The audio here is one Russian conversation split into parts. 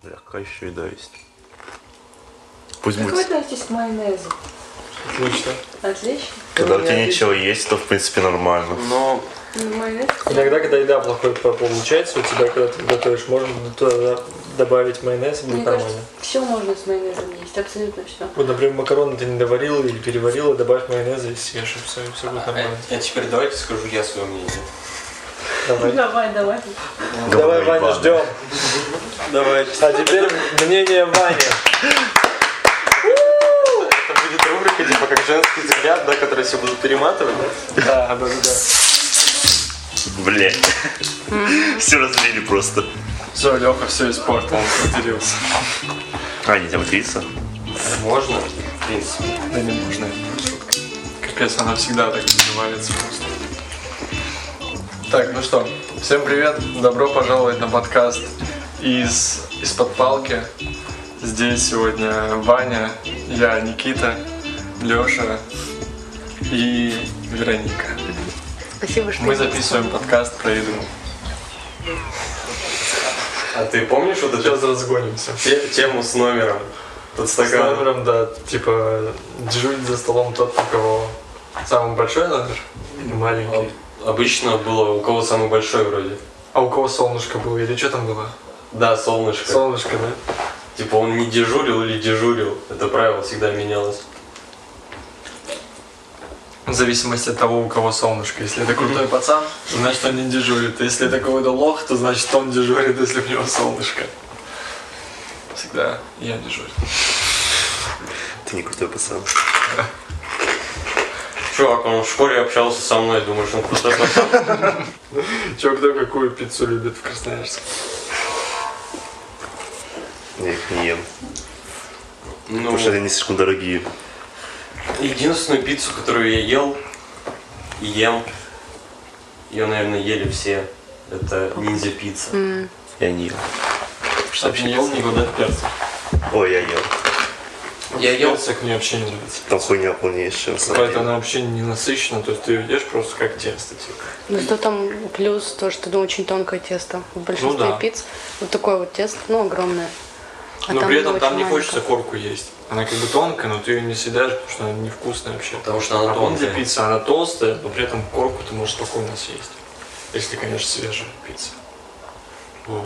Бля, какая еще еда есть? Пусть Как будет. вы относитесь к майонезу? Отлично. Отлично. Когда у тебя ничего есть, то в принципе нормально. Но Ну, майонез. иногда, когда еда плохой получается, у тебя, когда ты готовишь, можно туда добавить майонез, и будет Мне нормально. кажется, все можно с майонезом есть, абсолютно все. Вот, например, макароны ты не доварила или переварила, добавь майонеза и съешь, и все будет нормально. А теперь давайте скажу я свое мнение. Давай. Давай. Давай, Ваня, Иван. ждем. Давай. А теперь мнение Вани. Это будет рубрика, типа как женский взгляд, да, который все будут перематывать. Да. Блять. Все разлили просто. Все, Леха все испортил, он поделился. А, нельзя материться? Можно, в принципе. Да не можно, это шутка. Капец, она всегда так называется просто. Так, ну что, всем привет, добро пожаловать на подкаст из-под палки. Здесь сегодня Ваня, я Никита, Леша и Вероника. Спасибо, что Мы записываем подкаст про еду. А ты помнишь вот эту Сейчас разгонимся. тему с номером? Тот С стакан. номером, да, типа дежурит за столом тот, у кого самый большой номер или маленький. Обычно было у кого самый большой вроде. А у кого солнышко было или что там было? Да, солнышко. Солнышко, да? Типа он не дежурил или дежурил. Это правило всегда менялось. В зависимости от того, у кого солнышко. Если это крутой пацан, значит он не дежурит. А если это какой-то лох, то значит он дежурит, если у него солнышко. Всегда я дежурю. Ты не крутой пацан. Чувак, он в школе общался со мной, думаешь, он крутой пацан? Чё, кто какую пиццу любит в Красноярске? Я их не ем. Ну, Потому что они слишком дорогие. единственную пиццу, которую я ел и ем, ее, наверное, ели все. Это ниндзя-пицца. Я не ем. Что не ел никуда перца? Ой, я ел. Я ел. Перцик мне вообще не нравится. Там хуйня полнейшая, на самом Какая-то деле. она вообще не насыщена, то есть ты ее ешь просто как тесто, типа. Ну, что там плюс то, что ну, очень тонкое тесто. В большинстве да. пицц вот такое вот тесто, ну, огромное. А Но при этом очень там не маленькое. хочется корку есть. Она как бы тонкая, но ты ее не съедаешь, потому что она невкусная вообще. Потому что она А тонкая. для пиццы она толстая, но при этом корку ты можешь спокойно съесть. Если, конечно, свежая пицца. Вот.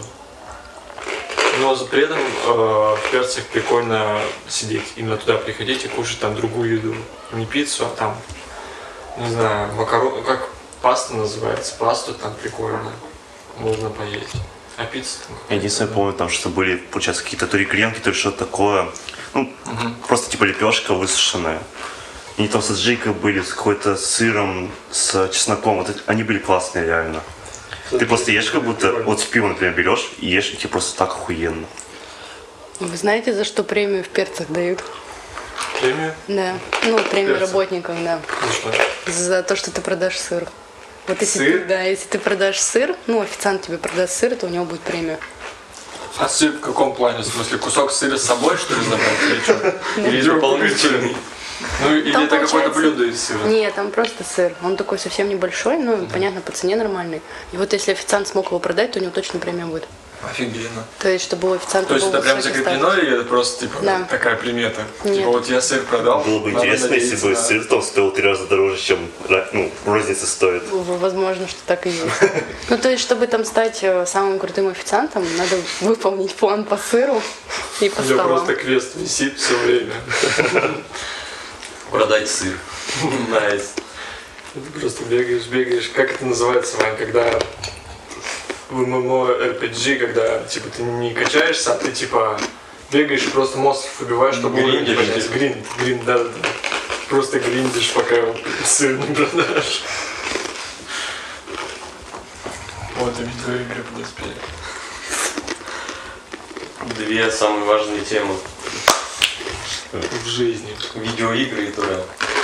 Но при этом в перцах прикольно сидеть. Именно туда приходить и кушать там другую еду. Не пиццу, а там, не знаю, макарон, как паста называется. Пасту там прикольно. Можно поесть. А пицца там Я единственное помню, там что были, получается, какие-то то ли гренки, то ли что-то такое. Ну, просто типа лепешка высушенная. И они там с аджикой были, с какой-то сыром, с чесноком. Вот они были классные реально. Ты просто ешь как будто, вот пиво, например, берешь и ешь, и тебе просто так охуенно. Вы знаете, за что премию в перцах дают? премию. Да. Ну, премию Перцах? работникам, да. Ну что? За то, что ты продашь сыр. Вот если Сыр? ты, да, если ты продашь сыр, ну, официант тебе продаст сыр, то у него будет премия. А сыр в каком плане? В смысле, кусок сыра с собой, что ли, забрать? Или что? Или дополнительный? Ну, или Там это какое-то получается- блюдо из сыра? Нет, там просто сыр. Он такой совсем небольшой, ну, понятно, по цене нормальный. И вот если официант смог его продать, то у него точно премия будет. Офигенно. То есть, чтобы у официанта То есть был это прям высокий закреплено статус. или это просто типа Да. такая примета? Нет. Типа вот я сыр продал. Было бы надо интересно, если бы надеяться сыр там стоил 3 раза дороже, чем розница стоит. Возможно, что так и есть. Ну, то есть, чтобы там стать самым крутым официантом, надо выполнить план по сыру и по У меня столам. просто крест висит все время. Продать сыр. Найс. Ты просто бегаешь. Как это называется, Вань, когда в MMORPG, когда типа ты не качаешься, а ты типа бегаешь и просто мозг выбиваешь, чтобы уровень Гриндишь, поднять. типа. Гринд, да. Просто гриндишь, пока сыр не продашь. Вот и видеоигры подоспели. Две самые важные темы. В жизни. Видеоигры и туда.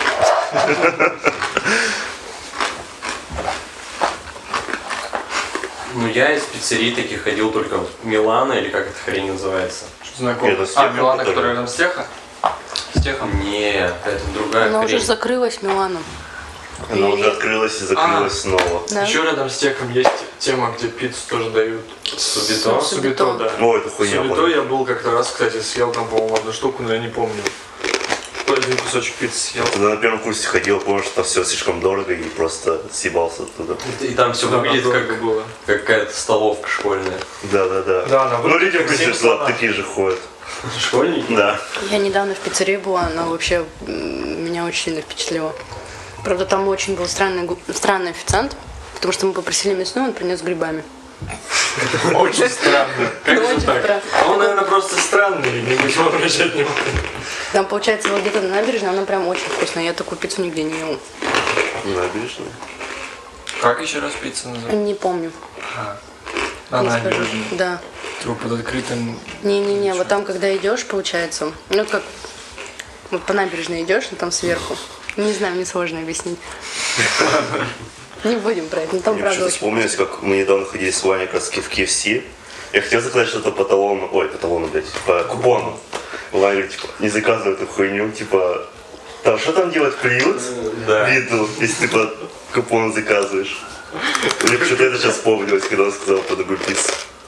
Ну я из пиццерий таких ходил только в Милано, или как эта хрень называется. Знакомый. Это с техом, Милана, который- которая рядом с техом? С техом? Не, это другая Она хрень. уже закрылась Миланом. Она уже открылась и закрылась снова. Да. Еще рядом с техом есть тема, где пиццу тоже дают. Субито. Субито, да. О, это хуйня. Субито понял. я был как-то раз, кстати, съел там, по-моему, одну штуку, но я не помню. Один кусочек пиццы съел. Когда на первом курсе ходил, помню, что там все слишком дорого и просто съебался оттуда. И там все Да, выглядит дорого как было. какая-то столовка школьная. Да. Да, она Ну, выглядит люди как обычно 7 что слона. такие же ходят. Школьники? Да. Я недавно в пиццерии была, она вообще меня очень сильно впечатлила. Правда, там очень был странный официант, потому что мы попросили мясную, он принес с грибами. Очень странно. Как Ну, же очень так? странно. А он, наверное, просто странный, не будем обращать внимания. Там, получается, вот где-то на набережной, она прям очень вкусная. Я такую пиццу нигде не ела. Набережная. Как еще раз пицца называется? Не помню. На Не скажу. набережной. Да. Типа под открытым... Не-не-не, вот там, когда идешь, получается, ну как, вот по набережной идешь, но там сверху. Не знаю, мне сложно объяснить. Не будем про это, но там Мне правда что-то очень. вспомнилось, как мы недавно ходили с Ваней как раз в KFC. Я хотел заказать что-то по талону, блядь, по купону. Ваня говорит, типа, не заказывай эту хуйню, типа, там что там делать, приют? Да. Виду, если ты по купону заказываешь. Мне почему-то это сейчас вспомнилось, когда он сказал про другую пиццу.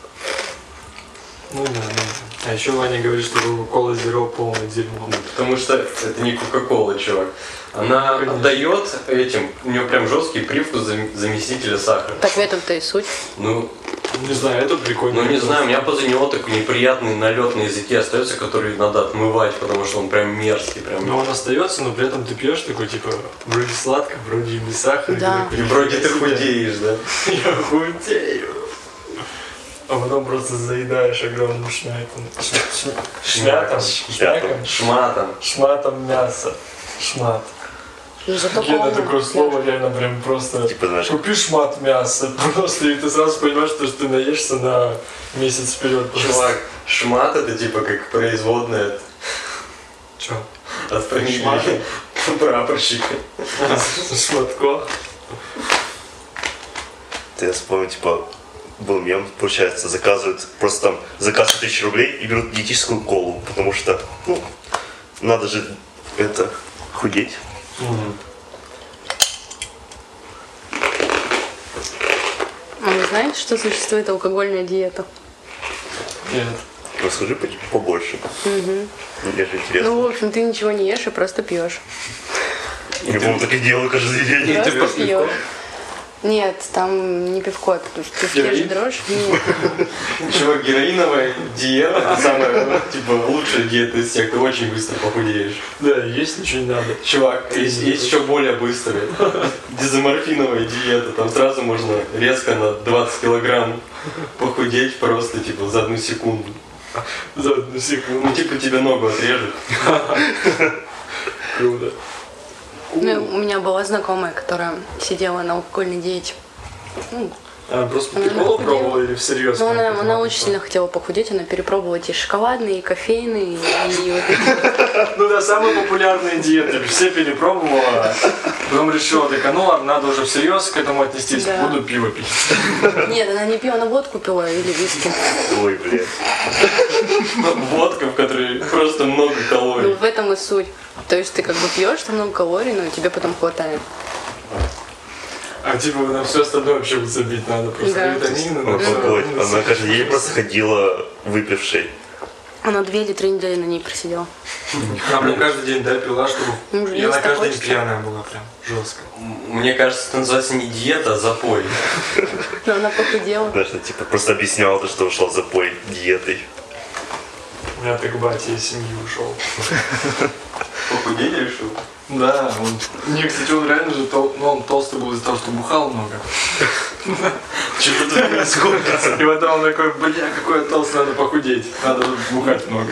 Ну да, ну да. А еще Ваня говорит, что Coca-Cola Zero полное дерьмо. Потому что это не Кока-Кола, чувак. Она Конечно. отдает этим, у нее прям жесткий привкус заместителя сахара. Так в этом-то и суть. Ну, Не знаю, это прикольно. ну не знаю, у меня после него такой неприятный налет на языке остается, который надо отмывать, потому что он прям мерзкий, прям. Но он остается, но при этом ты пьешь такой, типа, вроде сладко, вроде и без сахара. Да. И вроде ты худеешь, да? Я худею. А потом просто заедаешь огромным шмятом. Шматом мяса. Шмат. Ну зато Гена полно. такое слово реально прям просто... Типа, знаешь, Купи шмат мяса, просто, и ты сразу понимаешь, что ты наешься на месяц вперед. Чувак, шмат это типа как производная от- Чё? от фамилии Шмат? прапорщика. Шматко? я вспомнил, типа, был мем, получается, заказывают, просто там заказ 1000 рублей и берут диетическую колу, потому что, ну, надо же, это, худеть. А вы знаете, что существует алкогольная диета? Нет. Расскажи побольше. Мне же интересно. Ну, в общем, ты ничего не ешь и просто пьешь. Я, по-моему, так и делаю каждый день. Просто пьешь. Нет, там не пивко, потому что ты в те же Героин? дрожь. Нет. Чувак, героиновая диета, это самая, типа, лучшая диета из всех, ты очень быстро похудеешь. Да, есть ничего не надо. Чувак, есть еще более быстрая. Дезоморфиновая диета, там сразу можно резко на 20 килограмм похудеть просто, типа, за 1 секунду. За одну секунду. Ну, типа, тебе ногу отрежет. Круто. Ну, у меня была знакомая, которая сидела на алкогольной диете. Ну, Она просто по Она приколу похудела. пробовала или всерьез? но прям она хотела очень сильно хотела похудеть, она перепробовала эти шоколадные, и кофейные, и вот эти. Ну да, самые популярные диеты. Все перепробовала. Потом решила, так, ну ладно, надо уже всерьез к этому отнестись. Да. Буду пиво пить. Нет, она не пила, она водку пила или виски. Ой, блядь. Водка, в которой просто много Ну, калорий. в этом и суть. То есть ты как бы пьешь, там много калорий, но тебе потом хватает. А типа на все остальное вообще забить надо. Просто Да. витамины. Ну, на всё. погодь, она каждый день просто ходила выпившей. Она 2 или 3 недели на ней просидела. Она прям каждый день, да, пила, чтобы... Ну, уже И она есть каждый такое, день что- пьяная была прям, жестко. Мне кажется, это называется не диета, а запой. Но она похудела. Знаешь, она, типа, просто объясняла то, что ушла в запой диетой. У меня так батя из семьи ушел. Похудеть решил? Да, он... Не, кстати, он реально же ну, он толстый был из-за того, что бухал много. Что-то тут происходит. И потом он такой, бля, какой я толстый, надо похудеть. Надо бухать много.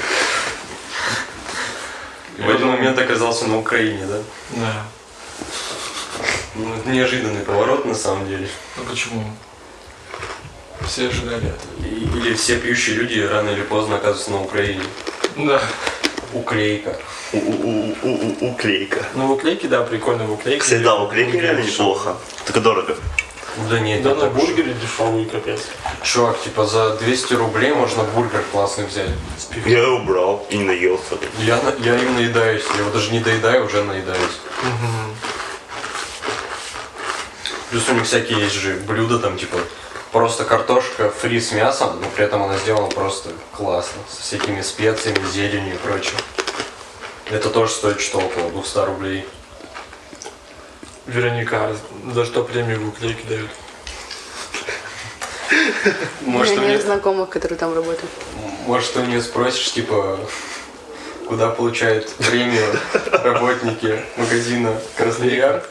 И в один момент оказался на Украине, да? Да. Ну, это неожиданный поворот на самом деле. Ну почему? Все ожидали этого. Или все пьющие люди рано или поздно оказываются на Украине. Да. Уклейка. Уклейка. Ну в уклейке, да, прикольно в уклейке. Кстати, да, уклейки Бургеры реально дешевые. неплохо. Только дорого. Да нет, Да, не на так уж. бургеры дешевые, капец. Чувак, типа за 200 рублей можно бургер классный взять. С пивом. Я его брал и не наелся. Я им наедаюсь. Я его даже не доедаю, уже наедаюсь. Плюс у них всякие есть же блюда, там типа просто картошка фри с мясом, но при этом она сделана просто классно, со всякими специями, зеленью и прочим. Это тоже стоит что около 200 рублей. Вероника, за что премию в уклейке дают? Может, У у меня нее, нет знакомых, которые там работают. может, у нее спросишь, типа, куда получают премию работники магазина Красный Яр?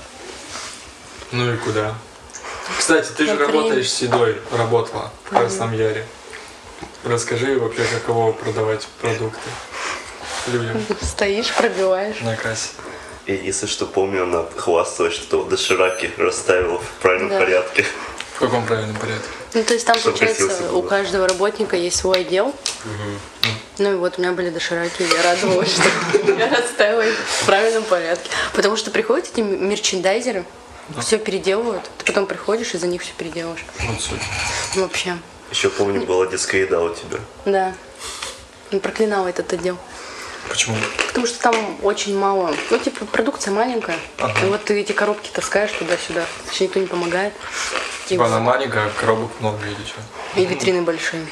Ну и куда? Кстати, ты же На премию. работаешь с едой, работала в Красном Яре. Расскажи вообще, каково продавать продукты людям Стоишь, пробиваешь. на кассе. И если что, помню, она хвасталась, что дошираки расставила в правильном Да. порядке. В каком правильном порядке? Ну, то есть там, Чтоб красился получается, было. у каждого работника есть свой отдел. Ну и вот у меня были дошираки, и я радовалась, что я расставила их в правильном порядке. Потому что приходят эти мерчендайзеры, все переделывают. Ты потом приходишь и за них все переделываешь. Вот суть. Вообще. Еще помню, была детская еда у тебя. Да. Я проклинала этот отдел. Почему? Потому что там очень мало. Ну, типа, продукция маленькая. И вот ты эти коробки таскаешь туда-сюда. Вообще никто не помогает. Типа она маленькая, коробок много или что? И витрины большие.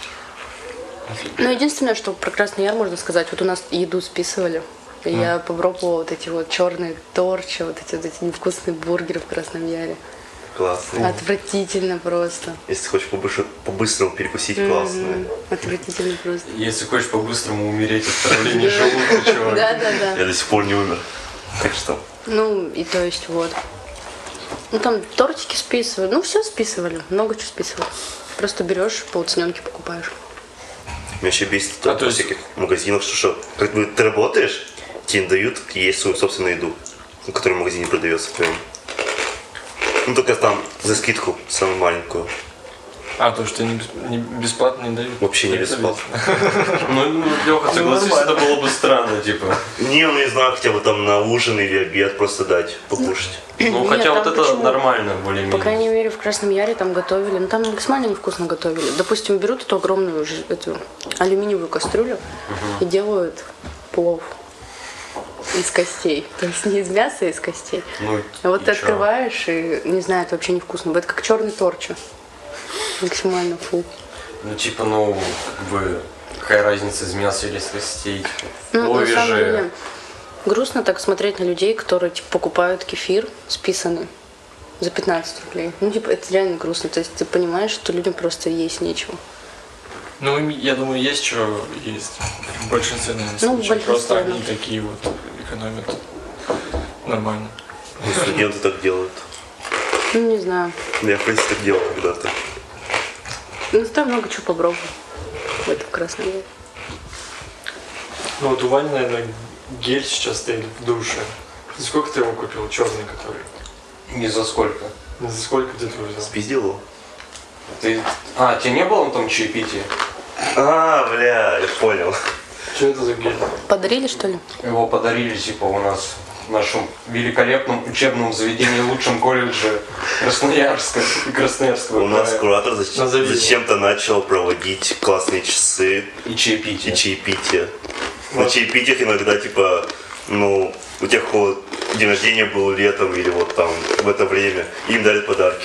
Ну, единственное, что про Красный Яр можно сказать, вот у нас еду списывали. И я попробовала вот эти вот черные торчи, вот эти невкусные бургеры в Красном Яре. Классно. Отвратительно просто. Если хочешь по-быстрому перекусить, классно. Отвратительно просто. Если хочешь по-быстрому умереть от отравления желудка, чувак. Да. Я до сих пор не умер. Так что, Ну, и то есть вот. Ну, там тортики списывали. Ну, все списывали. Много чего списывали. Просто берешь, по уцененке покупаешь. меня еще бесит А, в то есть- всяких магазинах, что как бы ты работаешь, тебе не дают есть свою собственную еду, которая в магазине продается прям. Ну, только там за скидку, самую маленькую. А, то, что не бесплатно не дают? Вообще не Это бесплатно. Ну, Леха, согласись, это было бы странно, типа. Не, ну не знаю, хотя бы там на ужин или обед просто дать покушать. Ну, Нет, хотя вот там это почему? нормально, По более-менее. крайней мере, в Красном Яре там готовили. Ну, там максимально невкусно готовили. Допустим, берут эту огромную эту алюминиевую кастрюлю и делают плов из костей. То есть не из мяса, а из костей. Ну, А вот и ты чё? открываешь, и не знаю, это вообще невкусно. Это как черный торчу. Максимально фу. Ну, типа, ну, как бы, какая разница из мяса или из костей? Ну, на Лови самом же. деле, грустно так смотреть на людей, которые типа, покупают кефир списанный за 15 рублей. Ну, типа, это реально грустно. То есть ты понимаешь, что людям просто есть нечего. Ну, я думаю, есть что есть. В большинстве, наверное, Ну, в случаев. Просто большинстве, они такие вот экономят. Нормально. Ну, студенты так делают. Ну, не знаю. Я, в принципе, так делал когда-то. Ну, зато я много чего попробовал в этом Красном Яре. Ну, вот у Вани, наверное, гель сейчас стоит в душе. За сколько ты его купил? Черный который. Ни за сколько. За сколько ты его взял? Спиздил его? Ты... А, тебе не было на том чаепитии? А, бля, я понял. Что это за гель? Подарили, что ли? Его подарили, типа, у нас в нашем великолепном учебном заведении, лучшем колледже Красноярска и Красноярского У нас края. куратор Назови его. зачем-то начал проводить классные часы И и чаепитие. чаепитие. На чаепитиях иногда, типа, ну, у тех, у кого день рождения был летом или вот там в это время, им дарят подарки.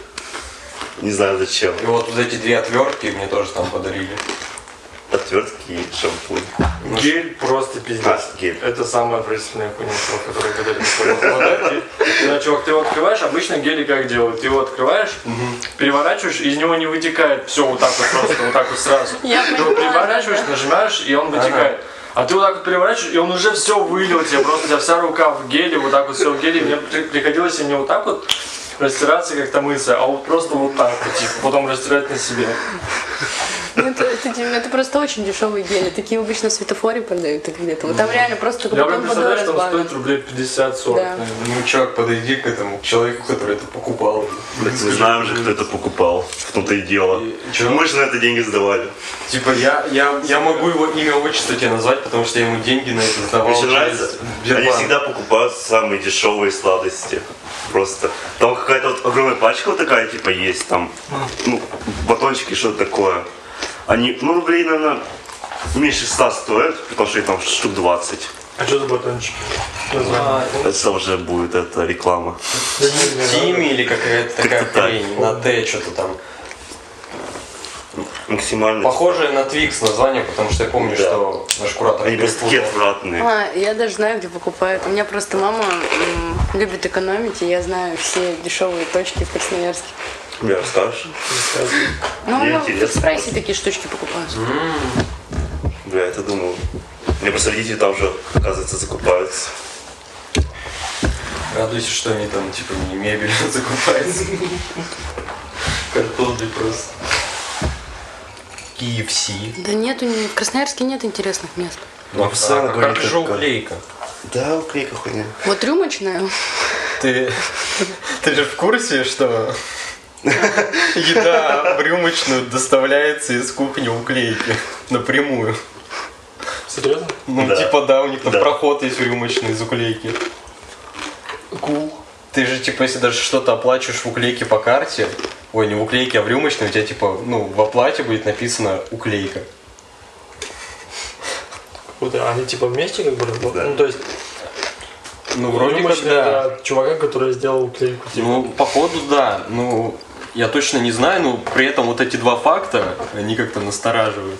Не знаю зачем. И вот эти две отвертки мне тоже там подарили. Отвертки и шампунь. Гель просто пиздец. А, гель. Это самая отвратительная хуйня, чувак, которую когда-либо пробовал. Чувак, ты его открываешь, обычно гели как делают? Ты его открываешь, переворачиваешь, из него не вытекает все вот так вот просто, вот так вот сразу. Я Ты его поняла, переворачиваешь, да. нажимаешь, и он вытекает. А ты вот так вот переворачиваешь, и он уже все вылил тебе, просто у тебя вся рука в геле, вот так вот все в геле. Мне приходилось не вот так вот растираться, как-то мыться, а вот просто вот так вот, типа, потом растирать на себе. Ну, это просто очень дешевые гели. Такие обычно в светофоре продают или где-то. Вот там реально просто Я прям потом представляю, что водой он стоит разбавят. рублей 50-40, Да. наверное. Ну, чувак, подойди к этому к человеку, который это покупал. Мы знаем же, кто это покупал. В том-то и дело. чё? Мы же на это деньги сдавали. Типа, я могу его имя, отчество тебе назвать, потому что я ему деньги на это сдавал. Мне еще через нравится, они Сбербанк. всегда покупают самые дешевые сладости. Просто. Там какая-то вот огромная пачка вот такая, типа, есть там, ну, батончики, что-то такое. Они, ну, рублей, наверное, меньше 100 стоят, потому что их там штук 20. А что за батончики? Название. Это уже будет эта реклама. Тими или какая-то такая Как-то так. хрень, на Т что-то там. Максимально. Похожее на Твикс название, потому что я помню, Да. что наш куратор Они просто такие перепутал. отвратные. Я даже знаю, где покупают. У меня просто мама любит экономить, и я знаю все дешевые точки в Красноярске. Бля, расскажешь? Ну, Мне она в интересно экспрессе такие штучки покупают. Бля, это думал. Мне просто родители там уже, оказывается, закупаются. Радуйся, что они там типа не мебель закупаются. Картонный просто. KFC. Да нету, в Красноярске нет интересных мест. Ну, постоянно А говорит, как же только- уклейка? Да, уклейка хуйня. Вот рюмочная. Ты же в курсе, что еда в рюмочную доставляется из кухни уклейки напрямую? Серьезно? Ну, Да. типа, да, у них там Да. проход есть в рюмочной из уклейки. Кул. Ты же, типа, если даже что-то оплачиваешь в уклейке по карте, ой, не в уклейке, а в рюмочной, у тебя, типа, ну, в оплате будет написано уклейка. Вот, они типа вместе как бы работают? Да. Ну, то есть, Ну, вроде как, рюмочная да. для чувака, который сделал уклейку. Типа. Ну, походу, да. Ну, я точно не знаю, но при этом вот эти два факта, они как-то настораживают.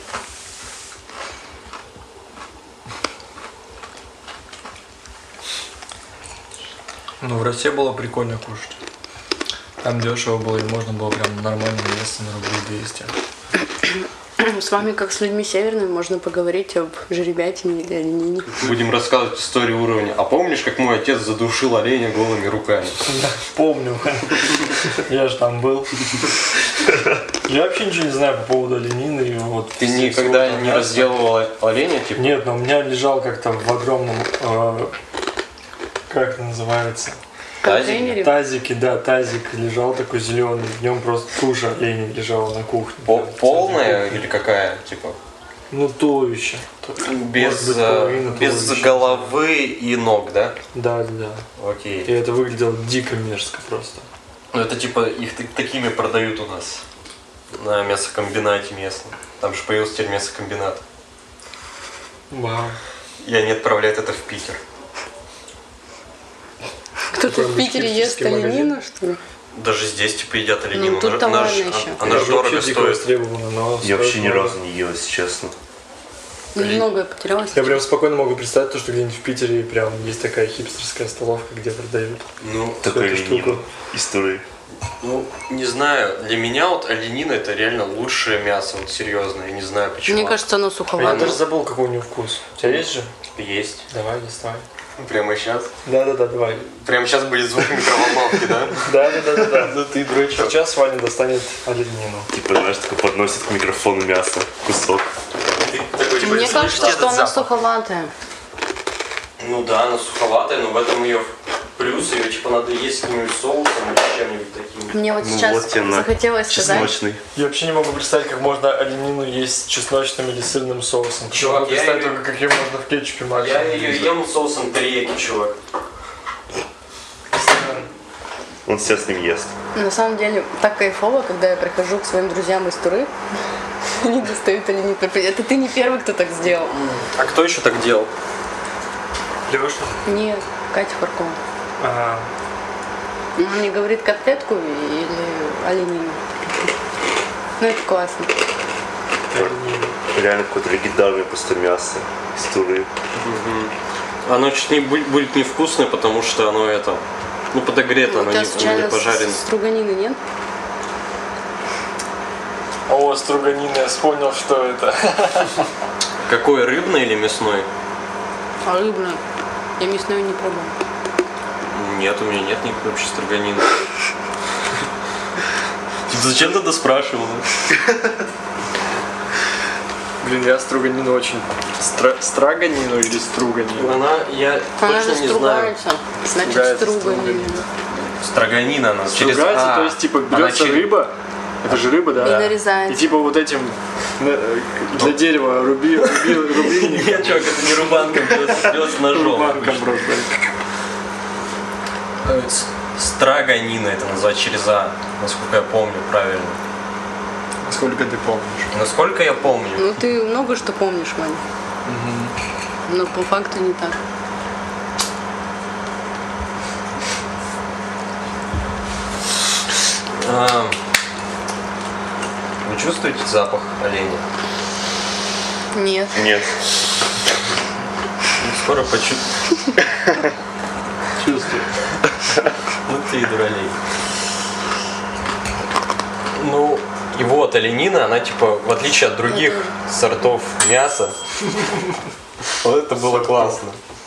Ну, в России было прикольно кушать. Там дешево было, и можно было прям нормальное место на рублей 200. С вами, как с людьми северными, можно поговорить об жеребятине или оленине. Будем рассказывать историю уровня. А помнишь, как мой отец задушил оленя голыми руками? Помню. Я же там был. Я вообще ничего не знаю по поводу оленины. И вот Ты всего никогда этого не мяса. разделывал оленя, типа? Нет, но у меня лежал как-то в огромном, как это называется, Контейнере. тазике, да, тазик лежал такой зеленый, в нем просто туша оленя лежала на кухне. Полная или какая, типа? Ну, туловище. Без, Может быть, половина без туловища. головы и ног, да? Да, да. Окей. И это выглядело дико мерзко просто. Ну это типа их такими продают у нас на мясокомбинате местном. Там же появился теперь мясокомбинат. Вау. И они отправляют это в Питер. Кто-то в Какой-нибудь Питере ест хипстерский магазин. оленину, что ли? Даже здесь типа едят оленину. Ну, тут Она ладно ж- еще. Она же Это дорого вообще дико стоит. востребовано, но Я вообще стоит ни много. разу не ел, если честно. Немного потерялась. Я прям спокойно могу представить то, что где-нибудь в Питере прям есть такая хипстерская столовка, где продают. Ну, Такой эту штуку. ленивый истории. ну, не знаю, для меня вот оленина это реально лучшее мясо, вот серьезно, я не знаю почему. Мне кажется, оно А я суховатое. даже забыл, какой у него вкус. У тебя есть же? Есть. Давай, доставай. Прямо сейчас. Да-да-да, давай. Прямо сейчас будет звук микроволновки, да? Да-да-да. Ну ты дурачок. Сейчас Ваня достанет оленину. Типа, знаешь, такой подносит к микрофону мясо, кусок. Мне кажется, что она суховатая. Ну да, она суховатая, но в этом ее плюс. Ее типа надо есть с каким-нибудь соусом или чем-нибудь таким. Мне вот Ну сейчас вот тебе на захотелось сказать. чесночный. Я вообще не могу представить, как можно оленину есть с чесночным или сырным соусом. Чувак, Могу я представить её- только, как ее можно в кетчупе максимум. Я ее ем соусом терияки, чувак. Он все с ним ест. На самом деле, так кайфово, когда я прихожу к своим друзьям из Туры, они достают оленину. Это ты не первый, кто так сделал. А кто еще так делал? Леша? Нет, Катя Фаркова. Ага. Она мне говорит котлетку или оленину. Ну, это классно. Оленину. Реально какое-то легендарное просто мясо из Туры. Оно чуть не будет невкусное, потому что оно это, ну подогрето, У оно тебя не случайно пожарено. струганины нет? О, струганина, я вспомнил, что это. Какой, рыбный или мясной? А рыбная? Я мясную не пробовала. Нет, у меня нет никакой вообще строганины. Типа, зачем тогда спрашивал? Блин, я струганину очень... Строганину или струганину? Я Она же точно не знаю. стругается. Значит, Стругается струганина. Строганина она через... Стругается, то есть, типа, она берется через- рыба, это же рыба, да? И нарезается. И типа вот этим для дерева рубильник. Нет, чувак, это не рубанком, бьется ножом. Рубанком просто. Строганина это называть через А, насколько я помню правильно. Сколько ты помнишь? Насколько я помню. Ну, ты много что помнишь, Ваня. Но по факту не так. Вы чувствуете запах оленя? Нет. Нет. Скоро почувствую. Чувствую. Ну ты и дуралей. Ну, и вот оленина, она типа, в отличие от других сортов мяса, вот это было классно.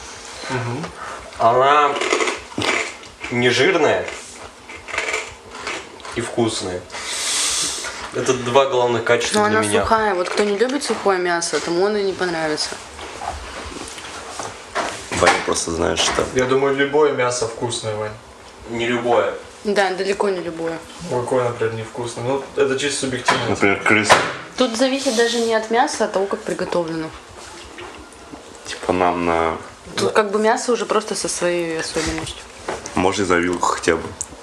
Она не жирная и вкусная. Это два главных качества Но для она меня. сухая. Вот кто не любит сухое мясо, тому он и не понравится. Ваня просто знаешь, что... Я думаю, любое мясо вкусное, Вань. Не любое. Да, далеко не любое. Какое, например, невкусное. Ну, это чисто субъективно. Например, крыса. Тут зависит даже не от мяса, а от того, как приготовлено. Типа нам на... Тут как бы мясо уже просто со своей особенностью. Можно за вилку хотя бы.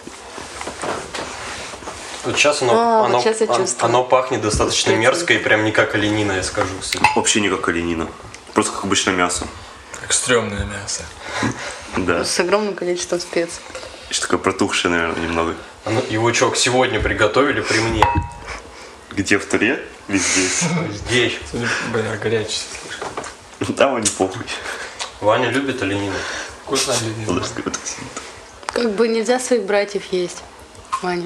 Вот сейчас вот сейчас я чувствую. оно пахнет достаточно мерзко и прям не как оленина, я скажу. Вообще не как оленина. Просто как обычное мясо. Как стрёмное мясо. Да. С огромным количеством специй. Еще такое протухшее, наверное, немного. Его что, сегодня приготовили при мне? Где в Туре? Везде. Здесь. Бля, горячий слишком. Там они похуй. Ваня любит оленину. Вкусно или нет? Подожди, вот так сидит. Как бы нельзя своих братьев есть, Ваня.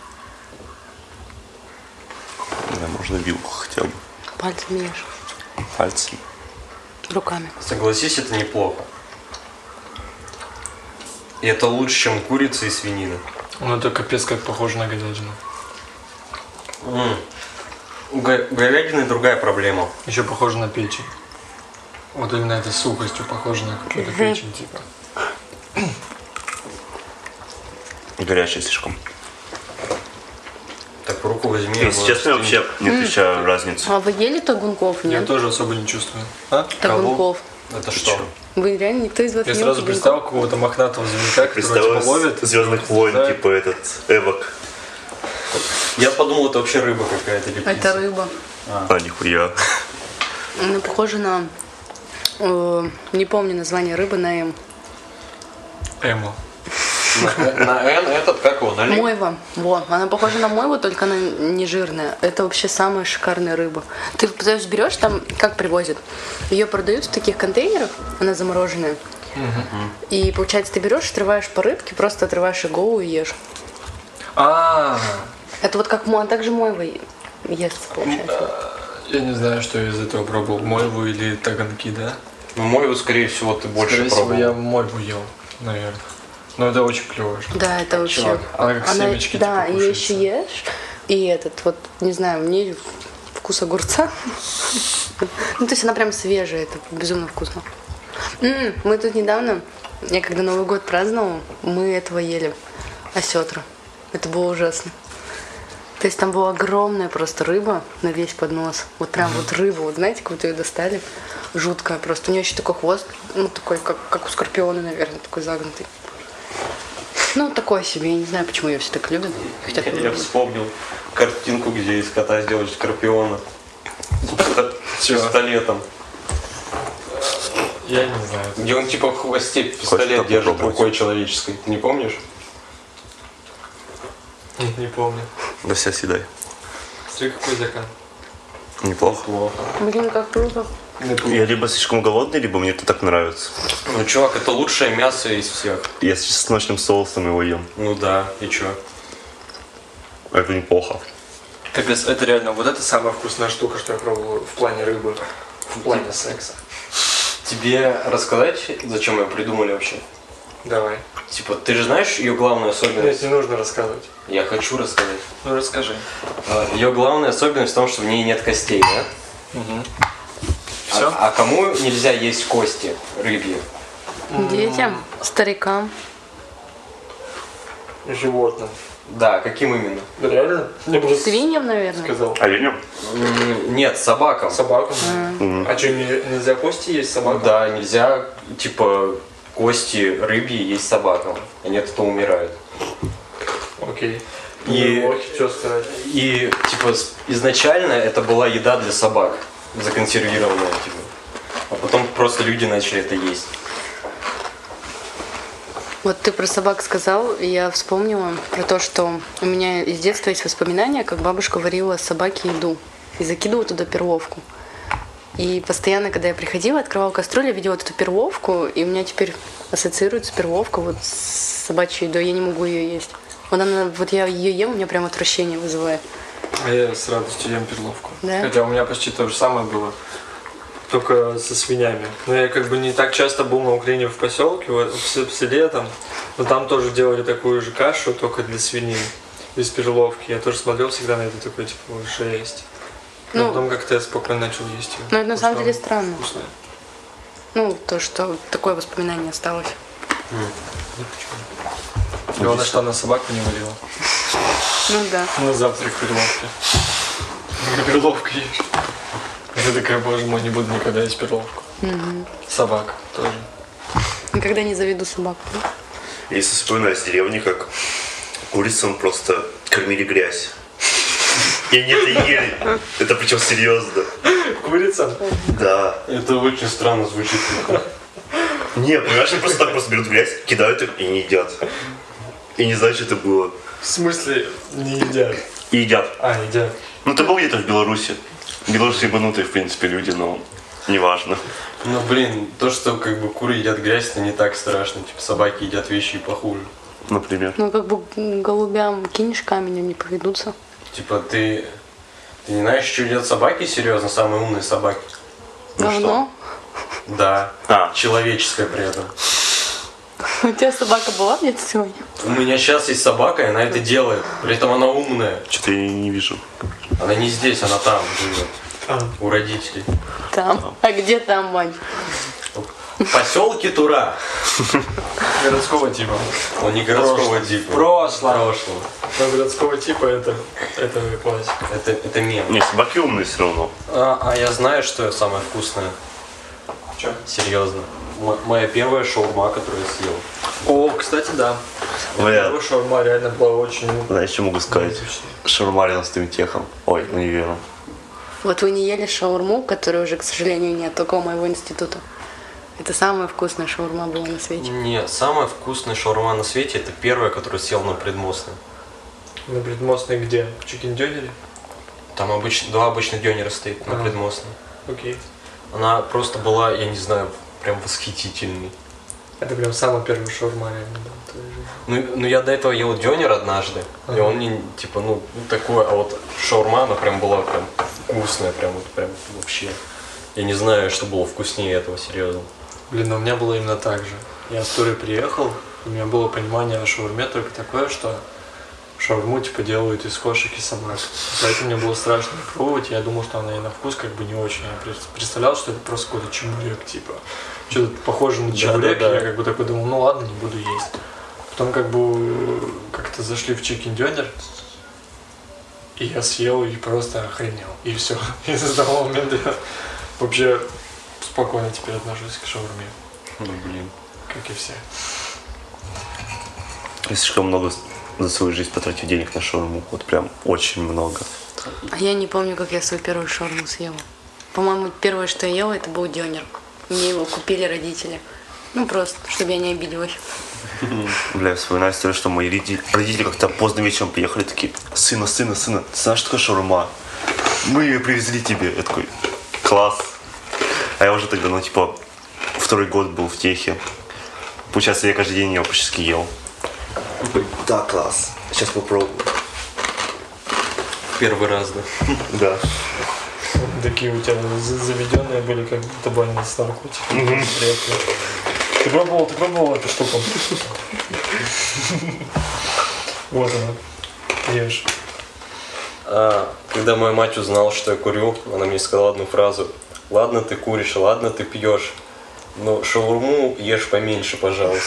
Да, можно вилку хотя бы. Пальцем ешь. Пальцем. Руками. Согласись, это неплохо. И это лучше, чем курица и свинина. Ну, это капец как похоже на говядину. У говядины другая проблема. Еще похоже на печень. Вот именно этой сухостью похоже на какую-то печень, типа. Горячее слишком. Так, в руку возьми. Если честно, я вообще не отличаю разницу. А вы ели тагунков, Я нет? тоже особо не чувствую. А? Тагунков. Это что? Вы реально, никто из вас Я не ел сразу тагунков? представил какого-то мохнатого зверька, который Представляю, типа ловит. Звездных войн, да. типа этот Эвок. Я подумал, это вообще рыба какая-то или птица. Это рыба. А, нихуя. Она похожа на... не помню название рыбы, на М. Эмо. На Н этот, как его, налив? Мойва. Во, она похожа на мойву, только она не жирная. Это вообще самая шикарная рыба. Ты знаешь, берешь там, как привозят, ее продают в таких контейнерах, она замороженная. И получается, ты берешь, отрываешь по рыбке, просто отрываешь ее голову и ешь. А, Это вот как также мойва ест, получается. я не знаю, что я из этого пробовал. Мойву или таганки, да? Ну, мойву, скорее всего, ты больше Скорее всего, пробовал. я мойву ел, наверное. Но это очень клево. Да, это вообще... Чувак, она как семечки да, типа ее кушается. еще ешь. И этот вот, не знаю, мне вкус огурца. Ну, то есть она прям свежая, это безумно вкусно. Мы тут недавно, я когда Новый год праздновала, мы этого ели. Осетра. Это было ужасно. То есть там была огромная просто рыба на весь поднос. Вот прям вот рыба, вот знаете, как вот ее достали. Жуткая просто. У нее еще такой хвост, ну такой, как у скорпиона, наверное, такой загнутый. Ну, такое себе. Я не знаю, почему ее все так любят. Хотят Я любить. вспомнил картинку, где из кота сделали скорпиона. С Чего? пистолетом. Я не знаю. Где он типа в хвосте пистолет так держит попробовать? рукой человеческой. Ты не помнишь? Не помню. Да вся съедай. Смотри, какой закат. Неплохо. Плохо. Блин, как круто. Я либо слишком голодный, либо мне это так нравится. Ну, чувак, это лучшее мясо из всех. Я с чесночным соусом его ем. Ну да, и чё? Это неплохо. Капец, это реально, вот это самая вкусная штука, что я пробовал в плане рыбы. В плане секса. Тебе рассказать, зачем ее придумали вообще? Давай. Типа, ты же знаешь ее главную Нет, особенность? не нужно рассказывать. Я хочу рассказать. Ну расскажи. Ее главная особенность в том, что в ней нет костей, да? Все? А кому нельзя есть кости рыбьи? Детям, старикам. Животным. Да, каким именно? Да реально? Я бы Свиньям, наверное. сказал. Оленем? Нет, собакам. Собакам. А что, нельзя кости есть собакам? Да, нельзя, типа, кости рыбьи есть собакам. Они от этого умирают. Окей. И- Ну, ох, что сказать. И, типа, изначально это была еда для собак, законсервированная, типа. А потом просто люди начали это есть. Вот ты про собак сказал, и я вспомнила про то, что у меня из детства есть воспоминания, как бабушка варила собаке еду и закидывала туда перловку. И постоянно, когда я приходила, открывала кастрюлю, я видела вот эту перловку, и у меня теперь ассоциируется перловка вот с собачьей едой, я не могу ее есть. Вот она, вот я ее ем, у меня прям отвращение вызывает. А я с радостью ем перловку. Да? Хотя у меня почти то же самое было, только со свинями. Но я как бы не так часто был на Украине в поселке, в селе там, но там тоже делали такую же кашу, только для свиней, без перловки. Я тоже смотрел всегда на это такой, типа, жесть. Но Ну, потом как-то я спокойно начал есть ее. Ну, это на самом Потому деле что странно. вкусная. Ну, то, что такое воспоминание осталось. Главное, что она собаку не варила. Ну да. На завтрак перловки. Перловка ешь. Я такая, боже мой, не буду никогда есть перловку. Собак тоже. Никогда не заведу собаку. Если вспоминать с деревни, как курицам просто кормили грязь. И они это ели. Это причем серьезно. Курица? Да. Это очень странно звучит. Не, понимаешь, они просто так просто берут грязь, кидают их и не едят. И не знают, что это было. В смысле не едят? И едят. А, едят. Ну ты был где-то в Беларуси. Белорусы ебанутые, в принципе, люди, но неважно. Ну блин, то, что как бы куры едят грязь, это не так страшно. Типа собаки едят вещи и похуже. Например. Ну, как бы голубям кинешь камень, они поведутся. Типа ты не знаешь, что едят собаки, серьезно, самые умные собаки? Ну Говно. Да. А. Человеческая при этом. У тебя собака была где-то сегодня? У меня сейчас есть собака, и она это делает. При этом она умная. Что-то я не вижу. Она не здесь, она там живет. А. У родителей. Там. А где там, Вань? В поселке Тура. Городского типа. Он не городского типа. Прошлого. Прошлого. Но городского типа это классика. Это мем. Не, собаки умные все равно. А я знаю, что самое вкусное. Че? Серьезно. Моя первая шаурма, которую я съел. О, кстати, да. Бля, Его шаурма реально была очень... знаешь, что могу сказать? Шаурма рядом с твоим техом. Ой, универом. Вот вы не ели шаурму, которой уже, к сожалению, нет, только у моего института. Это самая вкусная шаурма была на свете. Не, самая вкусная шаурма на свете это первая, которую съел на Предмостной. На Предмостной где? В чикен-дёнере? Там два обычных дёнера стоит на А. Предмостной. Окей. Она просто была, я не знаю, прям восхитительной. Это прям самая первая шаурма реально, да, в твоей жизни. Ну я до этого ел дёнер однажды, и он не, типа, ну такой, а вот шаурма, она прям была прям вкусная, прям вообще. Я не знаю, что было вкуснее этого, серьезно. Блин, но у меня было именно так же. Я с Туры приехал, у меня было понимание о шаурме только такое, что шаурму типа делают из кошек и собак. Поэтому мне было страшно пробовать, я думал, что она и на вкус как бы не очень. Я представлял, что это просто какой-то чебурек, типа. Что-то похоже на чебурек, Да. и я как бы такой думал, ну ладно, не буду есть. Потом как бы как-то зашли в чикен-дёнер, и я съел и просто охренел. И все. И с того момента я вообще спокойно теперь отношусь к шаурме, Ну блин. как и все. Я слишком много за свою жизнь потратил денег на шаурму. Вот прям очень много. А я не помню, как я свою первую шаурму съела. По-моему, первое, что я ела, это был дёнер. Мне его купили родители. Ну, просто, чтобы я не обиделась. Бля, я вспоминаю историю, что мои родители как-то поздно вечером приехали, такие: сына, ты знаешь, что такое шаурма? Мы ее привезли тебе. Я такой: класс. А я уже тогда, ну, типа, второй год был в техе. Получается, я каждый день ее практически ел. Да, класс. Сейчас попробую. Первый раз, да. Да. Такие у тебя заведенные были, как будто бы они с наркотиками. Ты пробовал эту штуку? Вот она. Ешь. Когда моя мать узнала, что я курю, она мне сказала одну фразу: ладно, ты куришь, ладно, ты пьешь, но шаурму ешь поменьше, пожалуйста.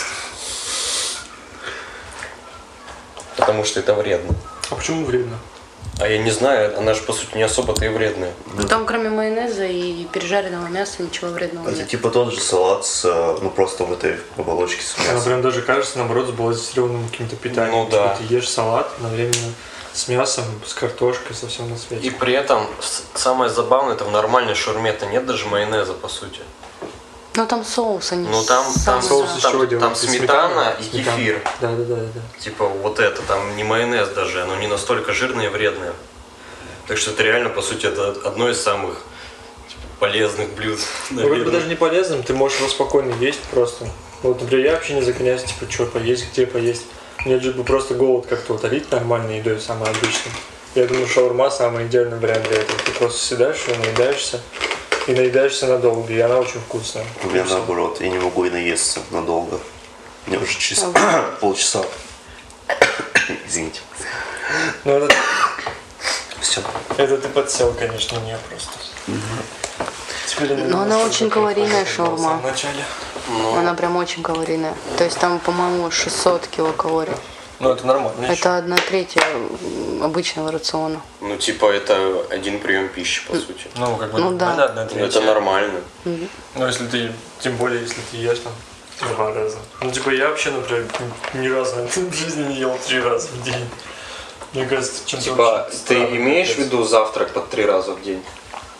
Потому что это вредно. А почему вредно? А я не знаю, она же по сути не особо-то и вредная. Ну, там кроме майонеза и пережаренного мяса ничего вредного Это нет. типа тот же салат с, ну, просто в этой оболочке с Она мясом. прям даже кажется, наоборот, сбалансированным каким-то питанием. Ну да. Типа ты ешь салат одновременно с мясом, с картошкой, со всем на свете. И при этом самое забавное, это в нормальной шаурме-то нет даже майонеза, по сути. Ну там соус, они Ну там соус из чего там делают? сметана и Сметана. кефир. Да. Типа вот это, там не майонез даже, оно не настолько жирное и вредное. Так что это реально, по сути, это одно из самых типа, полезных блюд. Ну, как бы даже не полезным, ты можешь его спокойно есть просто. Вот, например, я вообще не загоняюсь, типа, что поесть, где поесть. Мне лишь бы просто голод как-то утолить нормальной едой, самой обычной. Я думаю, шаурма самый идеальный вариант для этого. Ты просто съедаешь ее, наедаешься, и наедаешься надолго, и она очень вкусная. У меня наоборот, я не могу и наесться надолго. Мне уже через полчаса. Извините. Ну, это, Все. это ты подсел, конечно, мне просто. Теперь я не Но она знаю, очень что калорийная такое в самом шаурма. начале. Она прям очень калорийная. То есть там, по-моему, 600 килокалорий. Ну, это нормально. Это 1/3 обычного рациона. Ну типа это один прием пищи, по сути. Ну, как бы, Ну, да. понятно, это Это нормально. Ну, если ты, тем более, если ты ешь там 2 раза. Ну, типа, я вообще, например, ни разу в жизни не ел 3 раза в день. Мне кажется, чем-то Типа, очень ты странно, имеешь в капец. виду завтрак под 3 раза в день?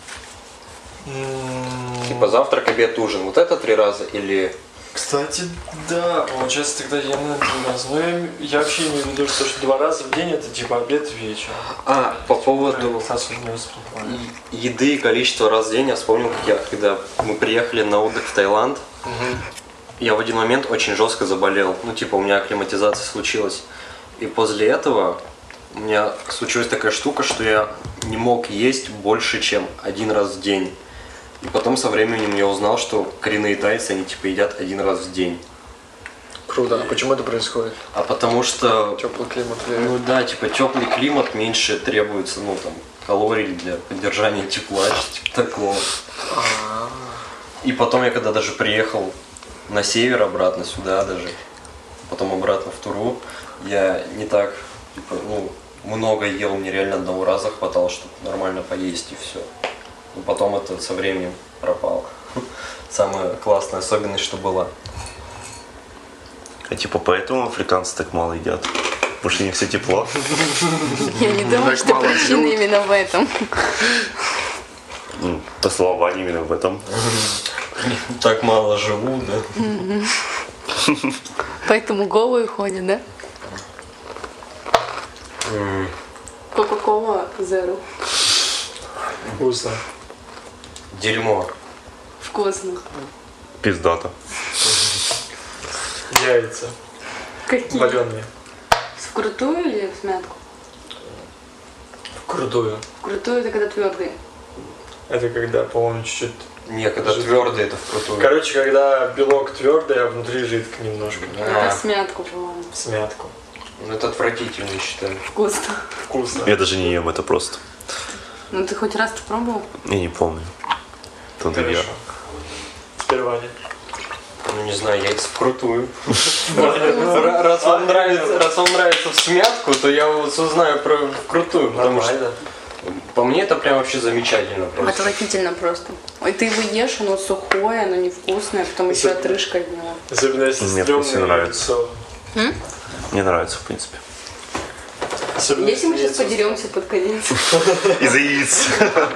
Типа завтрак, обед, ужин. Вот это 3 раза или... Кстати, да, получается, тогда я на 3 раза. Но я вообще имею в виду, что 2 раза в день это типа обед и вечер. А, по поводу Саша не воспринимает. еды и количества раз в день, я вспомнил, как когда мы приехали на отдых в Таиланд, я в один момент очень жестко заболел. Ну, типа, у меня акклиматизация случилась. И после этого у меня случилась такая штука, что я не мог есть больше, чем 1 раз в день. И потом со временем я узнал, что коренные тайцы, они типа едят 1 раз в день. Круто. А почему это происходит? А потому что, Теплый климат. ну да, типа теплый климат, меньше требуется, ну там, калорий для поддержания тепла, типа такого. И потом я когда даже приехал на север обратно сюда даже, потом обратно в Туру, я не так, типа, ну, много ел, мне реально 1 раза хватало, чтобы нормально поесть и все. Но потом это со временем пропало. Самая классная особенность, что была. А типа поэтому африканцы так мало едят? Потому что у них все тепло. Я не думаю, что причина именно в этом. Ну, по словам именно в этом. Так мало живу, да? Поэтому голые ходят, да? Кока-кола Zero. Вкусно. Дерьмо. Вкусно. Пиздато. Яйца. Какие? Вареные. Вкрутую или в смятку? Вкрутую. Вкрутую это когда твердые. Это когда, по-моему, чуть-чуть... Не, когда твердый, это вкрутую. Короче, когда белок твердый, а внутри жидко немножко. Это в смятку, по-моему. В смятку. Ну это отвратительно, я считаю. Вкусно. Вкусно. Я даже не ем это просто. Ну ты хоть раз пробовал? Я не помню. Тут я. Хорошо. Теперь Ваня. Ну не знаю, яйца вкрутую. Раз вам нравится в смятку, то я вот узнаю про вкрутую, потому что Нормально. по мне это прям вообще замечательно просто. Отвратительно просто. Ой, ты его ешь, оно сухое, оно невкусное, потом еще отрыжка от него. Особенно если Мне это всё стрёмное нравится. яйцо. Мне нравится, в принципе. Особенно Если мы сейчас яйцо. подеремся под конец. Из-за яиц.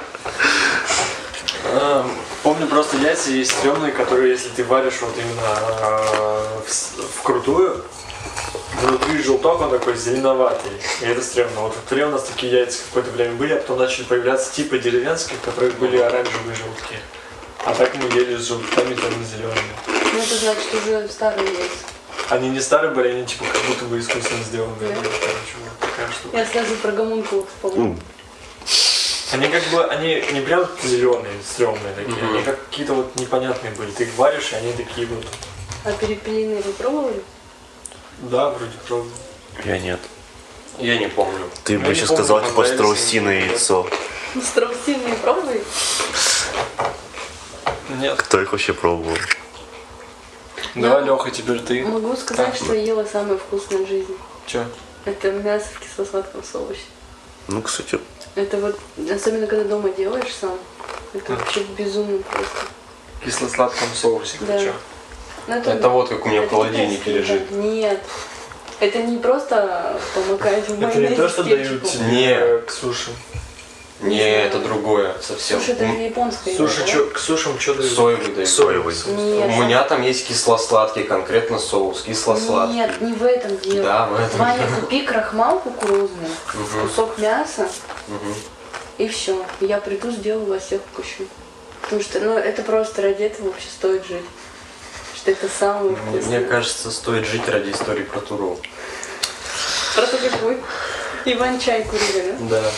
Помню, просто яйца есть стрёмные, которые, если ты варишь вот именно вкрутую, внутри желток, он такой зеленоватый. И это стрёмно. Вот в Туре у нас такие яйца какое-то время были, а потом начали появляться типа деревенских, в которых были оранжевые желтки. А так мы ели с желтками темно-зелеными. Ну это значит уже старые яйца. Они не старые были, они типа как будто бы искусственно сделаны. Короче, вот такая штука. Я сразу про гомункулов вспомнила. Они как бы, они не прям зеленые, стрёмные такие, они как какие-то вот непонятные были. Ты их варишь, и они такие вот. А перепелиные вы пробовали? Да, вроде пробовал. Я нет. Я не помню. Ты Я бы не сейчас помню, сказал, как типа, нравится страусиное мне. яйцо. Ну, страусиные пробовали? Нет. Кто их вообще пробовал? Давай, Леха, теперь ты. Могу сказать, что ела самое вкусное в жизни. Чё? Это мясо в кисло-сладком соусе. Ну, кстати, Это вот, особенно когда дома делаешь сам, это вообще безумно просто. В кисло-сладком соусе. Да. Чё? Ну, Это вот как у меня в это холодильнике такая лежит. штука. Нет. Это не просто помакать в Это майонезе не то, что с дают кетчупом. тебе Не. к суши. Не, это другое совсем. Слушай, это же японское. Слушай, еда, к сушам что дают? Соевый дают. Соевый. да? Нет, У меня там есть кисло-сладкий, конкретно соус, кисло-сладкий. нет, не в этом дело. Да, в этом Ваня, дело. купи крахмал кукурузный, кусок мяса, Мгм. и все. Я приду, сделаю, вас всех вкушу. Потому что, ну, это просто ради этого вообще стоит жить. Что это самое вкусное. Мне кажется, стоит жить ради истории про Туру. Про то, как вы Иван-чай курили, да? Да.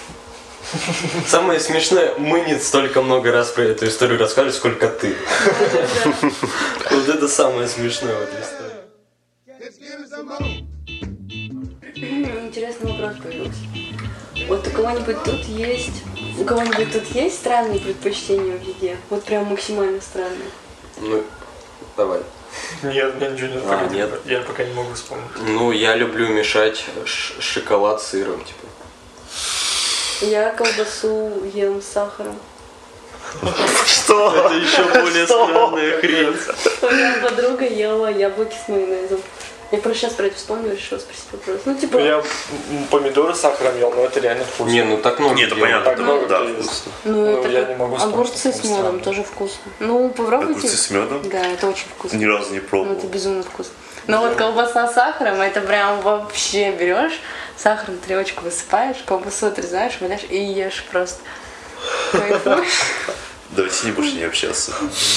Самое смешное, мы не столько много раз про эту историю рассказывали, сколько ты. Вот это самое смешное в этой истории. Интересный вопрос появился. Вот у кого-нибудь тут есть странные предпочтения в еде? Вот прям максимально странные. Ну, давай. Нет, мне ничего не А, нет. Я пока не могу вспомнить. Ну, я люблю мешать шоколад с сыром, типа. Я колбасу ем с сахаром. Что? Это еще более странная хрень. У меня подруга ела яблоки с майонезом. Я просто сейчас про это вспомнила, решила спросить вопрос. Ну, типа, Я помидоры с сахаром ел, но это реально вкусно. Не, ну так много Не, это делают. понятно, Так много да, кто ест. вкусно. ну, ну, это я как не могу вспомнить, огурцы с какой медом странный. тоже вкусно. Ну, попробуйте. Огурцы с медом? Да, это очень вкусно. Ни разу не Ну, это пробовал. безумно вкусно. Но вот колбаса с сахаром, это прям вообще берешь, сахар на тарелочку высыпаешь, колбасу отрезаешь, валяешь и ешь просто. Кайфуешь. Давайте не больше не общаться.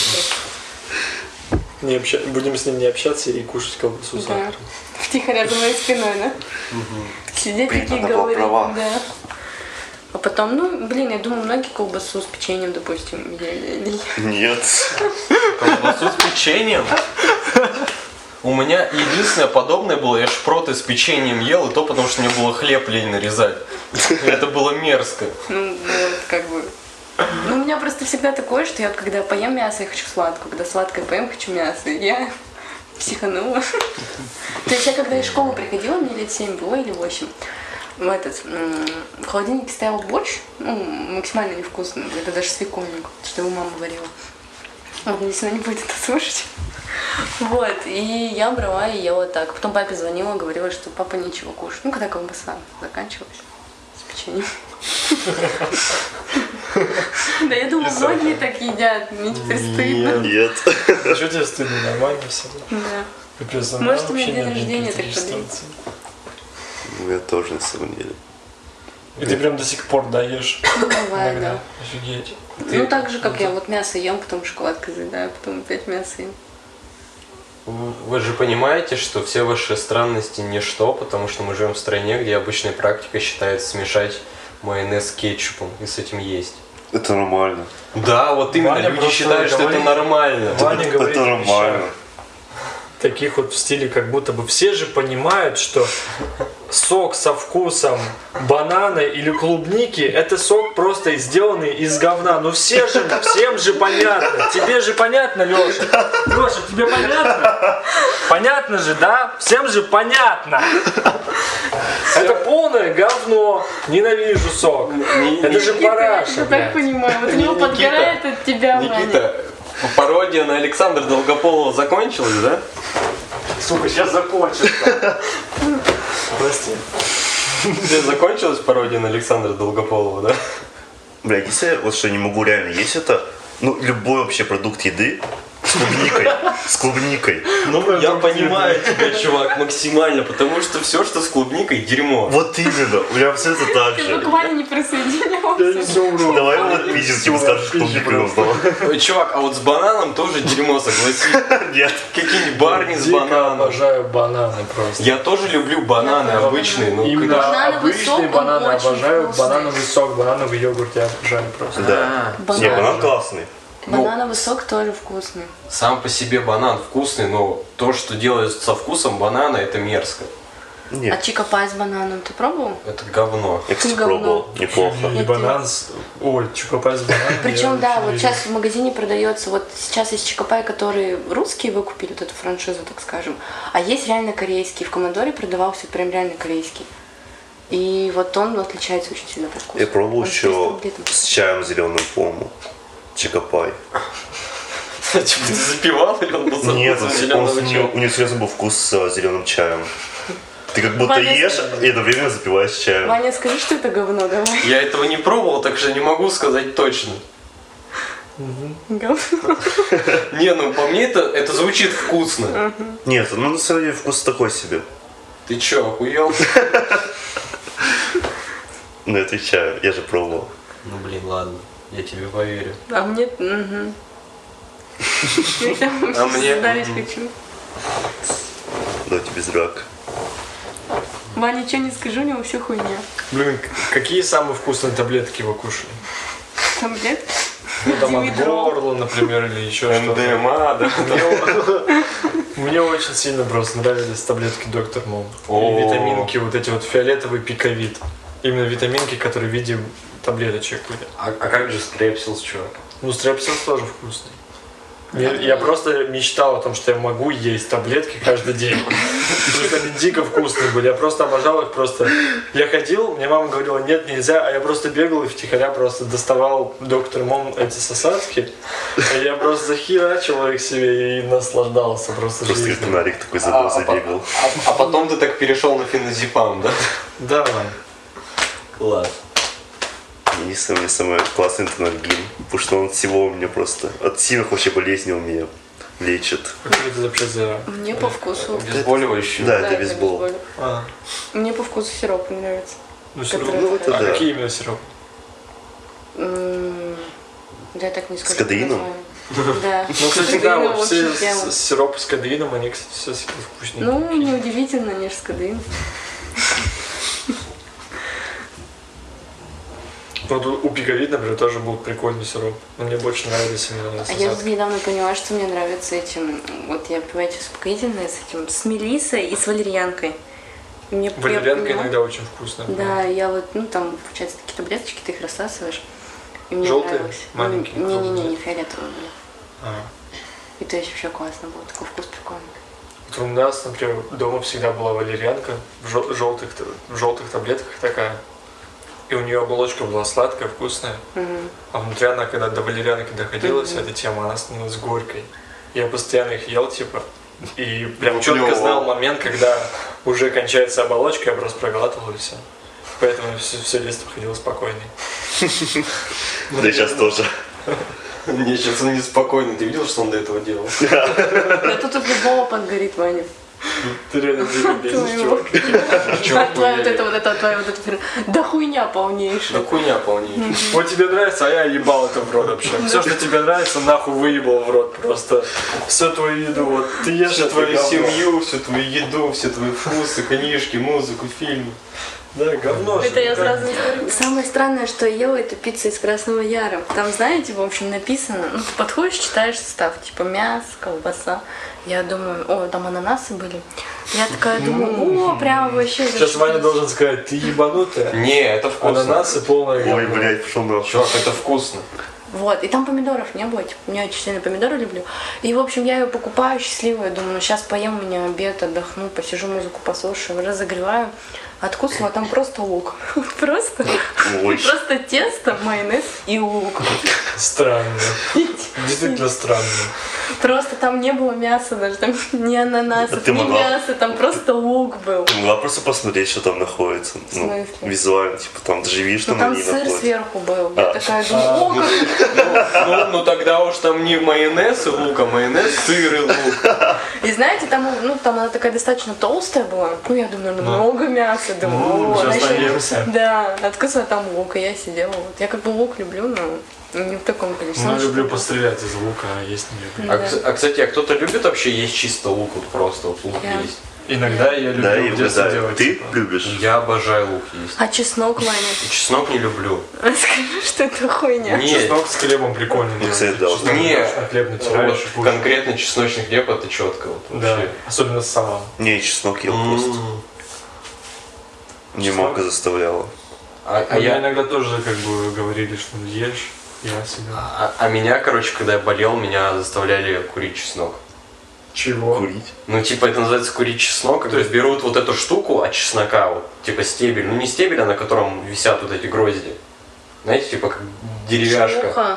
Будем с ним не общаться и кушать колбасу с Да. сахаром. Втихаря за моей спиной, да? Сидеть Блин, такие она была говорить, права. да. А потом, ну, блин, я думаю, многие колбасу с печеньем, допустим, ели. Нет. Колбасу с печеньем? У меня единственное подобное было, я шпроты с печеньем ел, и то потому, что мне было хлеб лень нарезать. Это было мерзко. Ну, вот, как бы. Ну, у меня просто всегда такое, что я вот когда поем мясо, я хочу сладкое, когда сладкое поем, хочу мясо. И я психанула. То есть я когда из школы приходила, мне лет 7 было или 8, в холодильнике стоял борщ, ну, максимально невкусный, это даже свекольник, что его мама варила. Вот, надеюсь, она не будет это слушать. Вот, и я брала и ела так. Потом папе звонила, говорила, что папа нечего кушать. Ну, когда колбаса заканчивалась с печеньем. Да, я думаю, многие так едят, мне теперь стыдно. Нет. А что тебе стыдно? Нормально все? Да. Капец, Может, у меня вообще день нет рождения никаких так подлится. регистраций. Ну, я тоже на самом деле. И ты прям до сих пор даешь Ну, бывает, иногда. да. Офигеть. Ну, так же, как я вот мясо ем, потом шоколадкой заедаю, потом опять мясо ем. Вы же понимаете, что все ваши странности ничто, потому что мы живем в стране, где обычная практика считается смешать майонез с кетчупом и с этим есть. Это нормально. Да, вот именно, Ваня люди просто считают, что это говорит- нормально. Ваня говорит Это о нормально. вещах таких вот в стиле, как будто бы все же понимают, что сок со вкусом банана или клубники — это сок просто сделанный из говна. Ну все же, всем же понятно. Тебе же понятно, Леша? Леша, тебе понятно? Понятно же, да? Всем же понятно. Это полное говно. Ненавижу сок. Это же параша, Я так блядь. понимаю, вот у него Никита, подгорает от тебя, Ваня. Никита, пародия на Александра Долгополова закончилась, да? Сука, сейчас закончится. Прости. Здесь закончилась пародия на Александра Долгополова, да? Бля, если я вот что не могу реально есть это, ну, любой вообще продукт еды с клубникой. С клубникой. Ну, я понимаю тебя, чувак, максимально, потому что все, что с клубникой, дерьмо. Вот именно, у меня абсолютно так Ты же. буквально не присоединился. Давай его отпиздим, типа скажешь, что клубникой назвал. Ой, чувак, а вот с бананом тоже дерьмо, согласись. Нет. Какие-нибудь барни с Дико бананом. обожаю бананы просто. Я тоже люблю бананы Я тоже обычные, но Именно Банановый сок, обычные он бананы очень обожаю. вкусный. Банановый сок, банановый йогурт я обожаю просто. Да. Банан. Не, банан классный. Банановый сок тоже вкусный. сам по себе банан вкусный, но то, что делают со вкусом банана, это мерзко. А Нет. чикопай с бананом ты пробовал? Это говно. Я, кстати, говно. пробовал. Неплохо. И Нет, банан с... Ой, чокопай с бананом. Причем, я да, вообще вот не сейчас в магазине продается, вот сейчас есть чикопай, которые русские выкупили, вот эту франшизу, так скажем, а есть реально корейский. В Командоре продавался прям реально корейский. И вот он отличается очень сильно по вкусу. Я пробовал Он с 300 еще рублей там. с чаем зеленым, по-моему. Чикопай. Типа ты запивал или он был со Нет, вкусом зеленого чая? у него серьезно был вкус с зеленым чаем. Ты как будто Ваня, ешь и одновременно запиваешь чаем. Ваня, скажи, что это говно, давай. Я этого не пробовал, так что не могу сказать точно. Говно. Не, ну по мне это звучит вкусно. Нет, ну на самом деле вкус такой себе. Ты чё, охуел? Ну это чай, я же пробовал. Ну блин, ладно, я тебе поверю. А мне... Угу. А мне- Сдавить хочу. Давайте без драк. Ваня, ничего не скажу, у него все хуйня. Блин, какие самые вкусные таблетки вы кушали? Таблетки? Ну, там от Димедрол. горла, например, или еще что-то. МДМА, да? Мне очень сильно просто нравились таблетки Доктор Мом. И О. витаминки, вот эти вот фиолетовый пиковид. Именно витаминки, которые в виде таблеточек были. А как же стрепсилс, чувак? Ну, стрепсилс тоже вкусный. Я просто мечтал о том, что я могу есть таблетки каждый день. Потому что они дико вкусные были. Я просто обожал их просто. Я ходил, мне мама говорила, нет, нельзя, а я просто бегал и втихаря просто доставал Доктор Мом эти сосадки. И я просто захерачивал их себе и наслаждался просто Просто жизнью. ветеринарик такой забыл, забегал. А потом ты так перешел на феназепам, да? Давай. Класс. Единственное, мне самый классный это Нальгин, потому что он от всего у меня просто, от сильных вообще болезней он меня лечит. Какой это вообще за... Мне по вкусу. Обезболивающий. Да, Да, это это бейсбол. бейсбол. А, Мне по вкусу сироп не нравится. ну сироп. Который- Ну, это А да. какие именно сиропы? Я так не скажу. С кадеином? название. Да. Ну, кстати, да, Кадеином вот все вообще тема. сиропы с кадеином, они, кстати, все вкуснее. Ну, неудивительно, не с кадеином. Вот у пиковид, например, тоже был прикольный сироп. Но мне больше нравились именно А я сосадки. недавно поняла, что мне нравится этим. Вот я пью эти успокоительные с этим, с мелиссой и с валерьянкой. И мне Валерьянка я поняла- иногда очень вкусная. Да, я вот, ну там, получается, такие таблеточки, ты их рассасываешь. И мне Желтые? нравилось. Маленькие? Не-не-не, не фиолетовые были. А. И то есть вообще классно было, такой вкус прикольный. Вот у нас, например, дома всегда была валерьянка в желтых таблетках такая. И у нее оболочка была сладкая, вкусная. А внутри она, когда до валерьянки доходила, вся эта тема, она становилась горькой. Я постоянно их ел, типа, и прям четко Клёво. знал момент, когда уже кончается оболочка, я просто проглатывал и все. Поэтому все детство ходило спокойней. Да и сейчас тоже. Мне сейчас он неспокойно. Ты видел, что он до этого делал? Да тут от любого подгорит, Ваня. Ты реально дико бесишь, чувак. А твоя вот это, твоя вот эта да хуйня полнейшая. Да хуйня полнейшая. Вот тебе нравится, а я ебал это в рот вообще. Все, что тебе нравится, нахуй выебал в рот. Просто всю твою еду, вот ты ешь Всю это твою говно. семью, всю твою еду, все твои вкусы, книжки, музыку, фильмы. Да, говно же. Это я да. сразу... Самое странное, что я ела, это пицца из Красного Яра. Там, знаете, в общем, написано, ну, ты подходишь, читаешь состав, типа мясо, колбаса. Я думаю, о, там ананасы были. Я такая думаю, о, прям вообще... Сейчас Ваня должен сказать, ты ебанутая. Не, это вкусно. Ананасы полное Ой, говно. блядь, пошел нахуй. Чувак, это вкусно. Вот, и там помидоров не было, типа, я очень сильно помидоры люблю. И, в общем, я ее покупаю счастливая, думаю, ну, сейчас поем, у меня обед, отдохну, посижу, музыку послушаю, разогреваю. Откусываю, а там просто лук. Просто, Ой. просто тесто, майонез и лук. Странно. Действительно странно. Просто там не было мяса даже, там ни А ананасов, ты ни могла? мяса, там просто лук был. Ты могла просто посмотреть, что там находится. Ну, смысле? визуально, типа там, ты же видишь, что Ну на там ней сыр находится. сверху был. Я такая думаю, о, как... Ну тогда уж там не майонез и лук, а майонез, сыр и лук. И знаете, там, ну, там она такая достаточно толстая была. Ну, я думаю, наверное, много мяса. Думаю, о, она сейчас ещё- наемся. Да, откусывала там лук, и я сидела. Вот. Я как бы лук люблю, но не в таком количестве. Ну, Ну, люблю что-то. пострелять из лука, а есть не люблю. Да. Кстати, а кто-то любит вообще есть чисто лук, вот просто вот лук Я. есть? Иногда я Да, люблю и в детстве да. делать. Ты типа. любишь? Я обожаю лук есть. А чеснок, Ваня? И чеснок не люблю. Расскажи, что это хуйня. Не, Чеснок с хлебом прикольно делать. кстати, да. Чеснок Не, берешь, на хлеб натираешь и вот кушаешь. конкретно чесночный хлеб это четко. Вот, Да, вообще. особенно с салом. Не, чеснок ел просто. Не Чеснок? мамка заставляла. А А я я... иногда тоже как бы говорили, что ешь, я себе. А меня, короче, когда я болел, меня заставляли курить чеснок. Чего? Курить. Ну, типа, это называется курить чеснок, когда берут вот эту штуку от чеснока, вот, типа стебель, ну не стебель, а на котором висят вот эти грозди. Знаете, типа как деревяшка. Шелуха.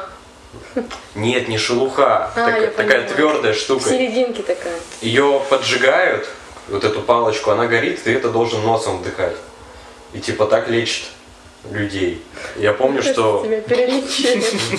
Нет, не шелуха, А, я такая поняла. твердая В штука. серединке такая. Ее поджигают, вот эту палочку, она горит, ты это должен носом вдыхать. И типа так лечит людей. Я помню, что... Тебя перелечили.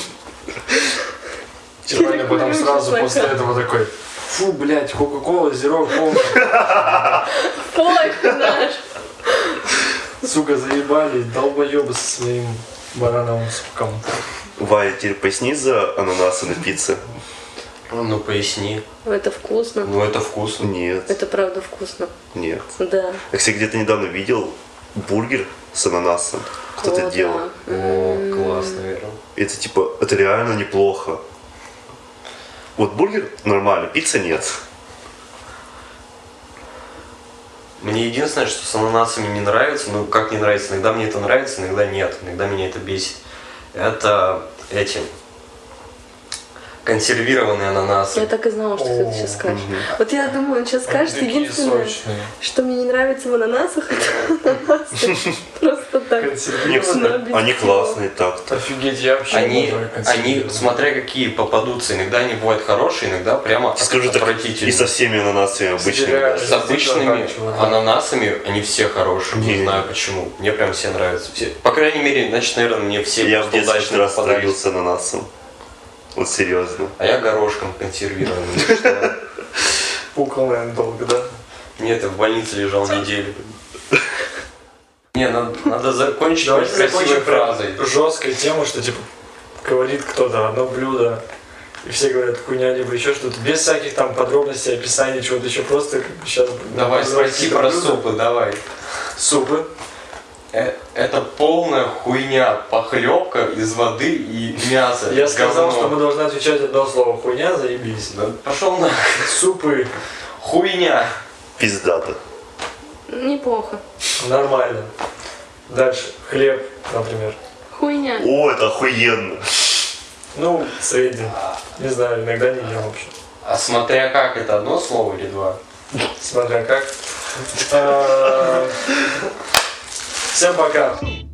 Ваня потом сразу после этого такой: фу, блядь, Кока-Кола, Зеро, Кола. Ой, наш. Сука, заебали, долбоёбы со своим банановым соком. Ваня, теперь поясни за ананасы на пицце. Ну, поясни. Это вкусно. Ну, это вкусно. Нет, Это правда вкусно. нет. Да. Я, кстати, где-то недавно видел бургер с ананасом. Кто-то О, делал. да. О, класс, наверное. Это типа, это реально неплохо. Вот бургер нормально, пицца нет. Мне единственное, что с ананасами не нравится, ну как не нравится, иногда мне это нравится, иногда нет, иногда меня это бесит. Это эти консервированные ананасы. Я так и знала, что ты это сейчас скажешь. Вот я думаю, он сейчас скажет, Такие единственное, сочные. что мне не нравится в ананасах, это ананасы. Просто так. Не, Консервированные. кстати, они классные так-то. Офигеть, я вообще Они, обожаю они, консервированные. смотря какие попадутся, иногда они бывают хорошие, иногда прямо Скажу так, отвратительные. и со всеми ананасами обычными. реально. даже. С обычными Так, чувак. ананасами они все хорошие, не Не. знаю почему. Мне прям все нравятся. Все. По крайней мере, значит, наверное, мне все Я в просто детстве удачно раз попадались. травился ананасом. Вот серьезно. А я горошком консервированным. Что? Пукал, наверное, долго, да? Нет, я в больнице лежал неделю. Не, надо закончить Давайте красивой закончим фразой. жесткой тему, что типа говорит кто-то одно блюдо, и все говорят хуйня, либо еще что-то, без всяких там подробностей, описаний, чего-то еще, просто как бы сейчас... Давай спроси про супы, давай. Супы. Это полная хуйня, похлебка из воды и мяса. Я сказал, Говно. что мы должны отвечать одно слово. Хуйня, заебись. Да пошел на Супы. хуйня. Пиздато. Неплохо. Нормально. Дальше. Хлеб, например. Хуйня. О, это охуенно. Ну, средний. Не знаю, иногда не ем вообще. А смотря как, это одно слово или два? Смотря как. Всем пока.